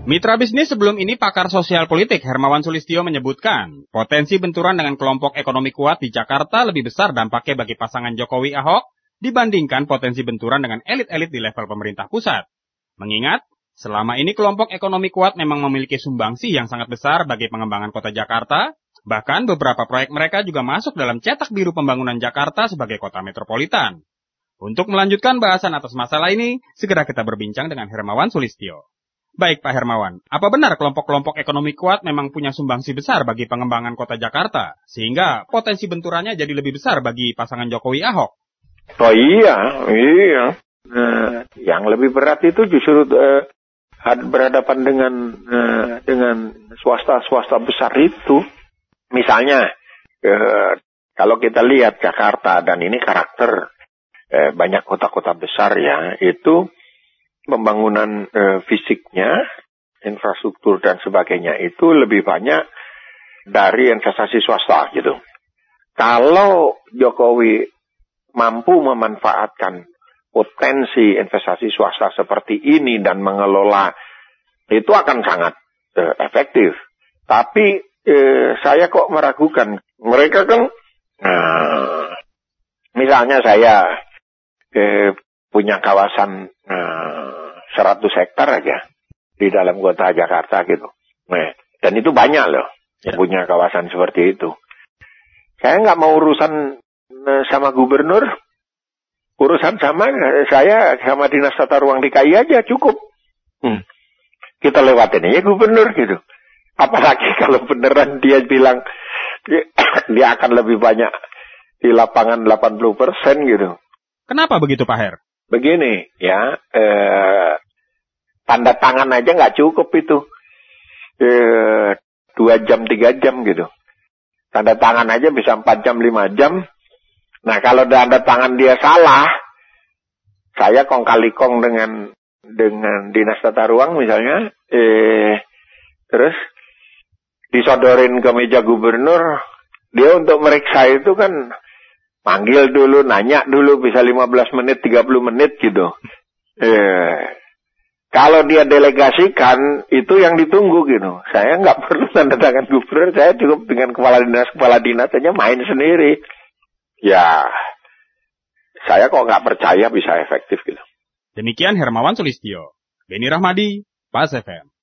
Mitra bisnis sebelum ini pakar sosial politik Hermawan Sulistyo menyebutkan, potensi benturan dengan kelompok ekonomi kuat di Jakarta lebih besar dampaknya bagi pasangan Jokowi-Ahok dibandingkan potensi benturan dengan elit-elit di level pemerintah pusat. Mengingat, selama ini kelompok ekonomi kuat memang memiliki sumbangsi yang sangat besar bagi pengembangan kota Jakarta, bahkan beberapa proyek mereka juga masuk dalam cetak biru pembangunan Jakarta sebagai kota metropolitan. Untuk melanjutkan bahasan atas masalah ini, segera kita berbincang dengan Hermawan Sulistyo. Baik Pak Hermawan, apa benar kelompok-kelompok ekonomi kuat memang punya sumbangsi besar bagi pengembangan kota Jakarta, sehingga potensi benturannya jadi lebih besar bagi pasangan Jokowi-Ahok? Oh iya. Yang lebih berat itu justru berhadapan dengan swasta besar itu. Misalnya, kalau kita lihat Jakarta, dan ini karakter banyak kota-kota besar ya, itu pembangunan fisiknya, infrastruktur dan sebagainya itu lebih banyak dari investasi swasta gitu. Kalau Jokowi mampu memanfaatkan potensi investasi swasta seperti ini dan mengelola, itu akan sangat efektif. Tapi saya kok meragukan. Mereka kan, misalnya saya punya kawasan 100 hektar aja di dalam kota Jakarta gitu. Dan itu banyak loh yang punya kawasan seperti itu. Saya nggak mau urusan sama gubernur, urusan saya sama Dinas Tata Ruang DKI aja cukup. Kita lewatin aja gubernur gitu. Apalagi kalau beneran dia bilang dia akan lebih banyak di lapangan 80% gitu. Kenapa begitu Pak Her? Begini ya, tanda tangan aja nggak cukup itu, 2 jam 3 jam gitu. Tanda tangan aja bisa 4 jam 5 jam. Nah kalau tanda tangan dia salah, saya kong kali kong dengan Dinas Tata Ruang misalnya, terus disodorin ke meja gubernur, dia untuk meriksa itu kan panggil dulu, nanya dulu, bisa 15 menit, 30 menit gitu. Kalau dia delegasikan, itu yang ditunggu gitu. Saya nggak perlu tanda tangan gubernur, saya cukup dengan kepala dinas aja main sendiri. Ya, saya kok nggak percaya bisa efektif gitu. Demikian Hermawan Sulistyo. Beni Rahmadi, Pas FM.